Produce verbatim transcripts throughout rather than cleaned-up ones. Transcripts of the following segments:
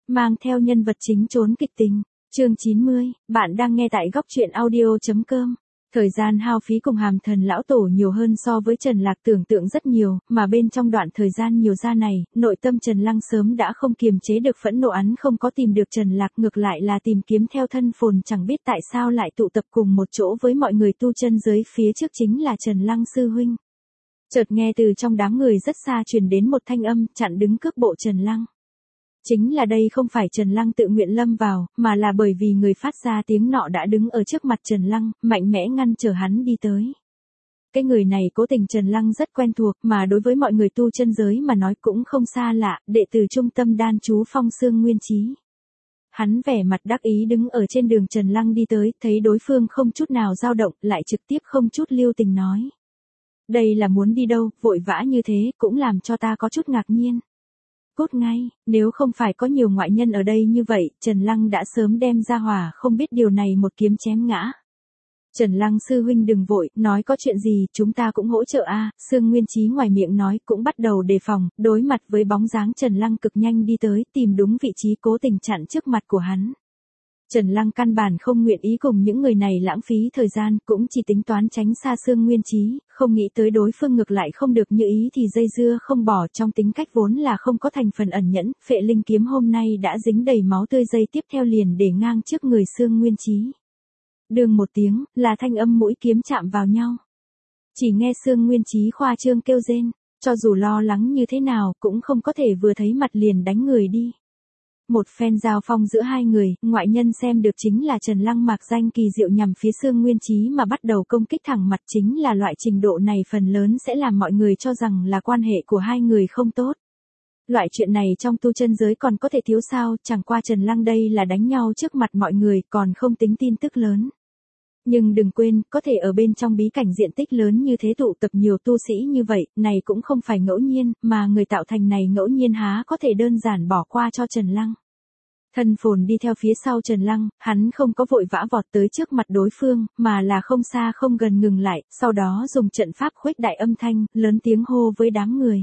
mang theo nhân vật chính trốn kịch tình. Chương chín mươi, bạn đang nghe tại góc truyện audio chấm com. Thời gian hao phí cùng Hàm Thần lão tổ nhiều hơn so với Trần Lạc tưởng tượng rất nhiều, mà bên trong đoạn thời gian nhiều ra này, nội tâm Trần Lăng sớm đã không kiềm chế được phẫn nộ, án không có tìm được Trần Lạc, ngược lại là tìm kiếm theo thân phồn, chẳng biết tại sao lại tụ tập cùng một chỗ với mọi người tu chân giới, phía trước chính là Trần Lăng sư huynh. Chợt nghe từ trong đám người rất xa truyền đến một thanh âm, chặn đứng cước bộ Trần Lăng. Chính là đây không phải Trần Lăng tự nguyện lâm vào, mà là bởi vì người phát ra tiếng nọ đã đứng ở trước mặt Trần Lăng, mạnh mẽ ngăn trở hắn đi tới. Cái người này cố tình Trần Lăng rất quen thuộc, mà đối với mọi người tu chân giới mà nói cũng không xa lạ, đệ tử trung tâm đan chú Phong Xương Nguyên Chí. Hắn vẻ mặt đắc ý đứng ở trên đường Trần Lăng đi tới, thấy đối phương không chút nào dao động, lại trực tiếp không chút lưu tình nói. Đây là muốn đi đâu, vội vã như thế, cũng làm cho ta có chút ngạc nhiên. Cốt ngay, nếu không phải có nhiều ngoại nhân ở đây như vậy, Trần Lăng đã sớm đem ra hỏa, không biết điều này một kiếm chém ngã. Trần Lăng sư huynh đừng vội, nói có chuyện gì, chúng ta cũng hỗ trợ a. À, Sương Nguyên Chí ngoài miệng nói cũng bắt đầu đề phòng, đối mặt với bóng dáng Trần Lăng cực nhanh đi tới, tìm đúng vị trí cố tình chặn trước mặt của hắn. Trần Lăng căn bản không nguyện ý cùng những người này lãng phí thời gian, cũng chỉ tính toán tránh xa Sương Nguyên Chí, không nghĩ tới đối phương ngược lại không được như ý thì dây dưa không bỏ, trong tính cách vốn là không có thành phần ẩn nhẫn, phệ linh kiếm hôm nay đã dính đầy máu tươi, dây tiếp theo liền để ngang trước người Sương Nguyên Chí. Đường một tiếng, là thanh âm mũi kiếm chạm vào nhau. Chỉ nghe Sương Nguyên Chí khoa trương kêu rên, cho dù lo lắng như thế nào cũng không có thể vừa thấy mặt liền đánh người đi. Một phen giao phong giữa hai người, ngoại nhân xem được chính là Trần Lăng mạc danh kỳ diệu nhằm phía Sương Nguyên Chí mà bắt đầu công kích thẳng mặt, chính là loại trình độ này phần lớn sẽ làm mọi người cho rằng là quan hệ của hai người không tốt. Loại chuyện này trong tu chân giới còn có thể thiếu sao, chẳng qua Trần Lăng đây là đánh nhau trước mặt mọi người, còn không tính tin tức lớn. Nhưng đừng quên, có thể ở bên trong bí cảnh diện tích lớn như thế tụ tập nhiều tu sĩ như vậy, này cũng không phải ngẫu nhiên, mà người tạo thành này ngẫu nhiên há có thể đơn giản bỏ qua cho Trần Lăng. Thân phồn đi theo phía sau Trần Lăng, hắn không có vội vã vọt tới trước mặt đối phương, mà là không xa không gần ngừng lại, sau đó dùng trận pháp khuếch đại âm thanh, lớn tiếng hô với đám người.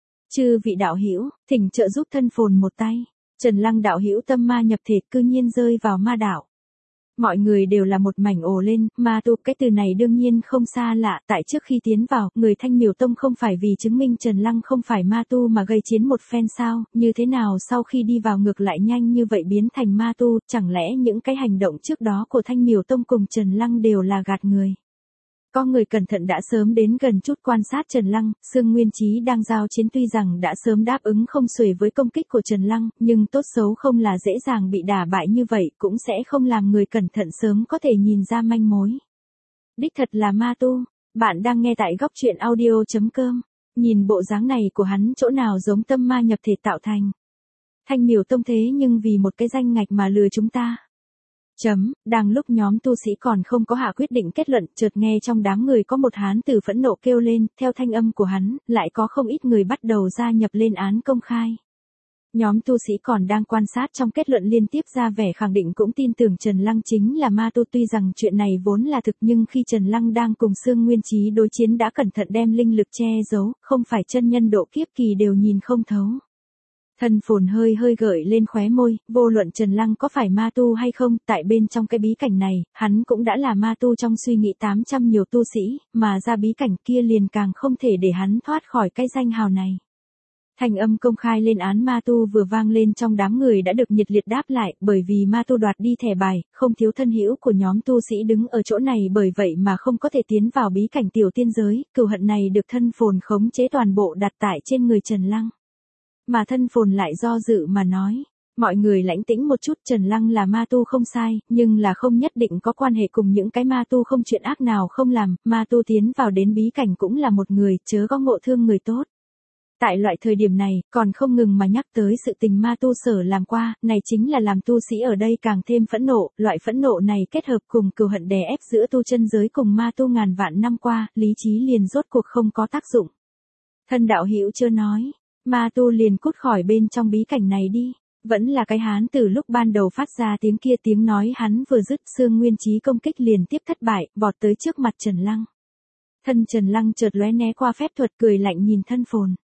Chư vị đạo hữu, thỉnh trợ giúp thân phồn một tay. Trần Lăng đạo hữu tâm ma nhập thể, cư nhiên rơi vào ma đạo. Mọi người đều là một mảnh ồ lên, ma tu, cái từ này đương nhiên không xa lạ, tại trước khi tiến vào, người Thanh Miểu Tông không phải vì chứng minh Trần Lăng không phải ma tu mà gây chiến một phen sao, như thế nào sau khi đi vào ngược lại nhanh như vậy biến thành ma tu, chẳng lẽ những cái hành động trước đó của Thanh Miểu Tông cùng Trần Lăng đều là gạt người. Có người cẩn thận đã sớm đến gần chút quan sát Trần Lăng, Sương Nguyên Chí đang giao chiến tuy rằng đã sớm đáp ứng không xuể với công kích của Trần Lăng, nhưng tốt xấu không là dễ dàng bị đả bại như vậy, cũng sẽ không làm người cẩn thận sớm có thể nhìn ra manh mối. Đích thật là ma tu, bạn đang nghe tại góc truyện audio chấm com, nhìn bộ dáng này của hắn chỗ nào giống tâm ma nhập thể tạo thành. Thanh Miểu Tông thế nhưng vì một cái danh ngạch mà lừa chúng ta. Chấm, đang lúc nhóm tu sĩ còn không có hạ quyết định kết luận, chợt nghe trong đám người có một hán tử phẫn nộ kêu lên, theo thanh âm của hắn, lại có không ít người bắt đầu gia nhập lên án công khai. Nhóm tu sĩ còn đang quan sát trong kết luận liên tiếp ra vẻ khẳng định cũng tin tưởng Trần Lăng chính là ma tu, tuy rằng chuyện này vốn là thực nhưng khi Trần Lăng đang cùng Sương Nguyên Chí đối chiến đã cẩn thận đem linh lực che giấu, không phải chân nhân độ kiếp kỳ đều nhìn không thấu. Thân phồn hơi hơi gợi lên khóe môi, vô luận Trần Lăng có phải ma tu hay không, tại bên trong cái bí cảnh này, hắn cũng đã là ma tu trong suy nghĩ tám trăm nhiều tu sĩ, mà ra bí cảnh kia liền càng không thể để hắn thoát khỏi cái danh hào này. Thành âm công khai lên án ma tu vừa vang lên trong đám người đã được nhiệt liệt đáp lại, bởi vì ma tu đoạt đi thẻ bài, không thiếu thân hữu của nhóm tu sĩ đứng ở chỗ này, bởi vậy mà không có thể tiến vào bí cảnh tiểu tiên giới, cừu hận này được thân phồn khống chế toàn bộ đặt tại trên người Trần Lăng. Mà thân phồn lại do dự mà nói, mọi người lãnh tĩnh một chút, Trần Lăng là ma tu không sai, nhưng là không nhất định có quan hệ cùng những cái ma tu không chuyện ác nào không làm, ma tu tiến vào đến bí cảnh cũng là một người, chớ có ngộ thương người tốt. Tại loại thời điểm này, còn không ngừng mà nhắc tới sự tình ma tu sở làm qua, này chính là làm tu sĩ ở đây càng thêm phẫn nộ, loại phẫn nộ này kết hợp cùng cừu hận đè ép giữa tu chân giới cùng ma tu ngàn vạn năm qua, lý trí liền rốt cuộc không có tác dụng. Thân đạo hữu chưa nói. Ma tu liền cút khỏi bên trong bí cảnh này đi, vẫn là cái hán từ lúc ban đầu phát ra tiếng kia, tiếng nói hắn vừa dứt, Sương Nguyên Chí công kích liền tiếp thất bại, vọt tới trước mặt Trần Lăng. Thân Trần Lăng chợt lóe né qua phép thuật, cười lạnh nhìn thân phồn.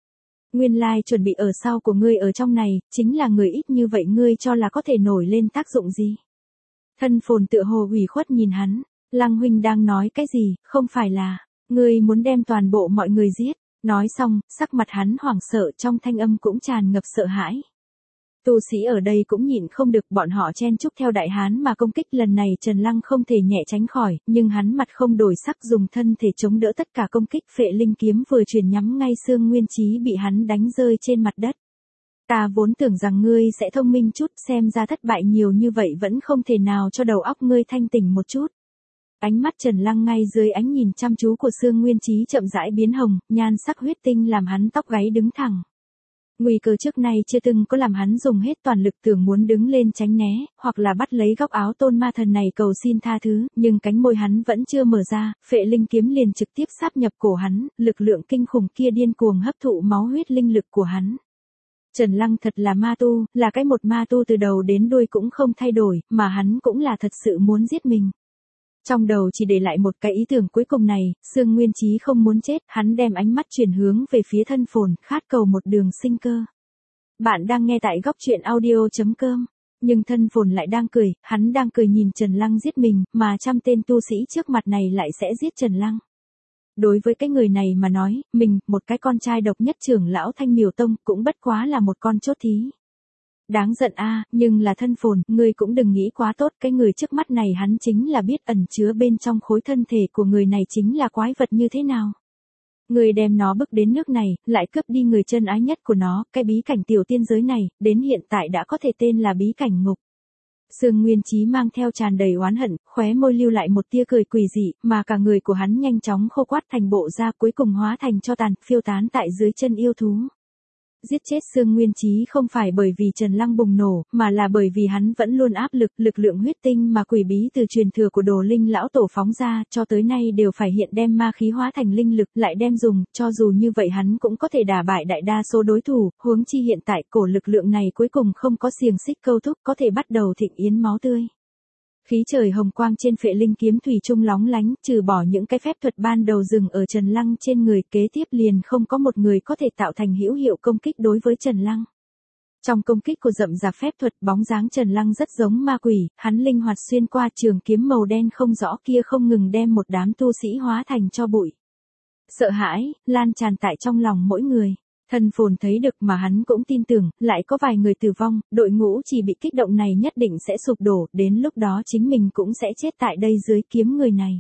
Nguyên lai like chuẩn bị ở sau của ngươi ở trong này, chính là người ít như vậy ngươi cho là có thể nổi lên tác dụng gì. Thân phồn tựa hồ ủy khuất nhìn hắn, Lăng huynh đang nói cái gì, không phải là, ngươi muốn đem toàn bộ mọi người giết. Nói xong, sắc mặt hắn hoảng sợ trong thanh âm cũng tràn ngập sợ hãi. Tu sĩ ở đây cũng nhịn không được, bọn họ chen chúc theo đại hán mà công kích, lần này Trần Lăng không thể nhẹ tránh khỏi, nhưng hắn mặt không đổi sắc dùng thân thể chống đỡ tất cả công kích, phệ linh kiếm vừa truyền nhắm ngay xương Nguyên Chí bị hắn đánh rơi trên mặt đất. Ta vốn tưởng rằng ngươi sẽ thông minh chút, xem ra thất bại nhiều như vậy vẫn không thể nào cho đầu óc ngươi thanh tỉnh một chút. Ánh mắt Trần Lăng ngay dưới ánh nhìn chăm chú của xương Nguyên Chí chậm rãi biến hồng, nhan sắc huyết tinh làm hắn tóc gáy đứng thẳng. Nguy cơ trước nay chưa từng có làm hắn dùng hết toàn lực tưởng muốn đứng lên tránh né, hoặc là bắt lấy góc áo tôn ma thần này cầu xin tha thứ, nhưng cánh môi hắn vẫn chưa mở ra, phệ linh kiếm liền trực tiếp sáp nhập cổ hắn, lực lượng kinh khủng kia điên cuồng hấp thụ máu huyết linh lực của hắn. Trần Lăng thật là ma tu, là cái một ma tu từ đầu đến đuôi cũng không thay đổi, mà hắn cũng là thật sự muốn giết mình. Trong đầu chỉ để lại một cái ý tưởng cuối cùng này, xương Nguyên Chí không muốn chết, hắn đem ánh mắt chuyển hướng về phía thân phồn, khát cầu một đường sinh cơ. Bạn đang nghe tại góc truyện audio chấm com, nhưng thân phồn lại đang cười, hắn đang cười nhìn Trần Lăng giết mình, mà trăm tên tu sĩ trước mặt này lại sẽ giết Trần Lăng. Đối với cái người này mà nói, mình, một cái con trai độc nhất trưởng lão Thanh Miểu Tông, cũng bất quá là một con chốt thí. Đáng giận a, à, nhưng là thân phồn, ngươi cũng đừng nghĩ quá tốt, cái người trước mắt này hắn chính là biết ẩn chứa bên trong khối thân thể của người này chính là quái vật như thế nào. Ngươi đem nó bước đến nước này, lại cướp đi người chân ái nhất của nó, cái bí cảnh tiểu tiên giới này, đến hiện tại đã có thể tên là bí cảnh ngục. Sương Nguyên Chí mang theo tràn đầy oán hận, khóe môi lưu lại một tia cười quỷ dị, mà cả người của hắn nhanh chóng khô quắt thành bộ da, cuối cùng hóa thành tro tàn, phiêu tán tại dưới chân yêu thú. Giết chết Sương Nguyên Chí không phải bởi vì Trần Lăng bùng nổ, mà là bởi vì hắn vẫn luôn áp lực, lực lượng huyết tinh mà quỷ bí từ truyền thừa của Đồ Linh lão tổ phóng ra, cho tới nay đều phải hiện đem ma khí hóa thành linh lực, lại đem dùng, cho dù như vậy hắn cũng có thể đả bại đại đa số đối thủ, huống chi hiện tại cổ lực lượng này cuối cùng không có xiềng xích câu thúc, có thể bắt đầu thịnh yến máu tươi. Khí trời hồng quang trên phệ linh kiếm thủy chung lóng lánh, trừ bỏ những cái phép thuật ban đầu dừng ở Trần Lăng trên người, kế tiếp liền không có một người có thể tạo thành hữu hiệu công kích đối với Trần Lăng. Trong công kích của rậm rạp phép thuật, bóng dáng Trần Lăng rất giống ma quỷ, hắn linh hoạt xuyên qua trường kiếm màu đen không rõ kia không ngừng đem một đám tu sĩ hóa thành tro bụi. Sợ hãi, lan tràn tại trong lòng mỗi người. Thân phồn thấy được mà hắn cũng tin tưởng, lại có vài người tử vong, đội ngũ chỉ bị kích động này nhất định sẽ sụp đổ, đến lúc đó chính mình cũng sẽ chết tại đây dưới kiếm người này.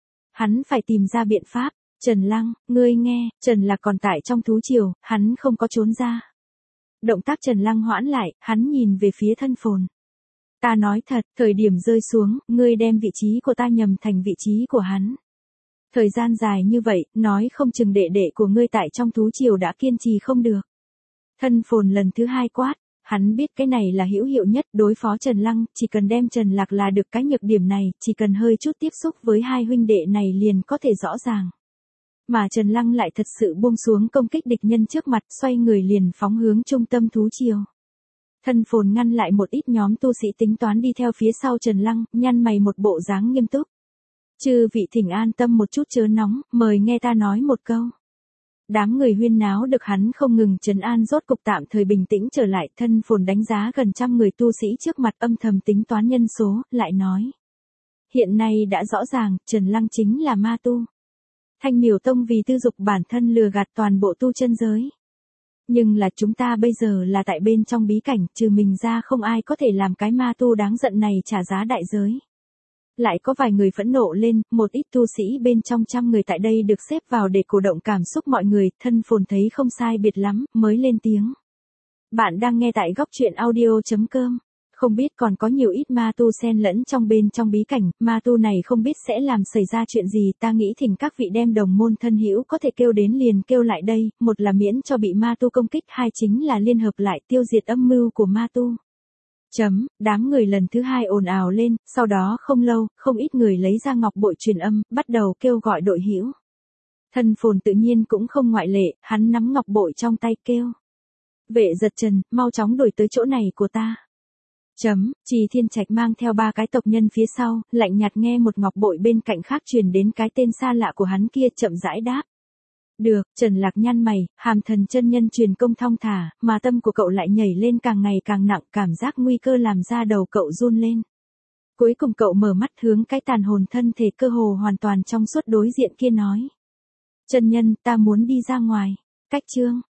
Hắn phải tìm ra biện pháp, Trần Lăng, ngươi nghe, Trần Lạc còn tại trong thú triều, hắn không có trốn ra. Động tác Trần Lăng hoãn lại, hắn nhìn về phía thân phồn. Ta nói thật, thời điểm rơi xuống, ngươi đem vị trí của ta nhầm thành vị trí của hắn. Thời gian dài như vậy, nói không chừng đệ đệ của ngươi tại trong thú triều đã kiên trì không được. Thân phồn lần thứ hai quát, hắn biết cái này là hữu hiệu nhất đối phó Trần Lăng, chỉ cần đem Trần Lạc là được cái nhược điểm này, chỉ cần hơi chút tiếp xúc với hai huynh đệ này liền có thể rõ ràng. Mà Trần Lăng lại thật sự buông xuống công kích địch nhân trước mặt, xoay người liền phóng hướng trung tâm thú triều. Thân phồn ngăn lại một ít nhóm tu sĩ tính toán đi theo phía sau Trần Lăng, nhăn mày một bộ dáng nghiêm túc. Chư vị thỉnh an tâm một chút chớ nóng, mời nghe ta nói một câu. Đám người huyên náo được hắn không ngừng trấn an rốt cục tạm thời bình tĩnh trở lại, thân phồn đánh giá gần trăm người tu sĩ trước mặt âm thầm tính toán nhân số, lại nói. Hiện nay đã rõ ràng, Trần Lăng chính là ma tu. Thanh Miểu Tông vì tư dục bản thân lừa gạt toàn bộ tu chân giới. Nhưng là chúng ta bây giờ là tại bên trong bí cảnh, trừ mình ra không ai có thể làm cái ma tu đáng giận này trả giá đại giới. Lại có vài người phẫn nộ lên, một ít tu sĩ bên trong trăm người tại đây được xếp vào để cổ động cảm xúc mọi người, thân phồn thấy không sai biệt lắm, mới lên tiếng. Bạn đang nghe tại góc truyện audio chấm com. Không biết còn có nhiều ít ma tu xen lẫn trong bên trong bí cảnh, ma tu này không biết sẽ làm xảy ra chuyện gì, ta nghĩ thỉnh các vị đem đồng môn thân hữu có thể kêu đến liền kêu lại đây, một là miễn cho bị ma tu công kích, hai chính là liên hợp lại tiêu diệt âm mưu của ma tu. Chấm, đám người lần thứ hai ồn ào lên, sau đó không lâu, không ít người lấy ra ngọc bội truyền âm, bắt đầu kêu gọi đội hữu. Thân phồn tự nhiên cũng không ngoại lệ, hắn nắm ngọc bội trong tay kêu. Vệ giật Trần, mau chóng đuổi tới chỗ này của ta. Chấm, Trì Thiên Trạch mang theo ba cái tộc nhân phía sau, lạnh nhạt nghe một ngọc bội bên cạnh khác truyền đến cái tên xa lạ của hắn kia chậm rãi đáp. Được, Trần Lạc nhăn mày, Hàm Thần chân nhân truyền công thong thả, mà tâm của cậu lại nhảy lên càng ngày càng nặng, cảm giác nguy cơ làm ra đầu cậu run lên. Cuối cùng cậu mở mắt hướng cái tàn hồn thân thể cơ hồ hoàn toàn trong suốt đối diện kia nói. Chân nhân, ta muốn đi ra ngoài. Cách chương.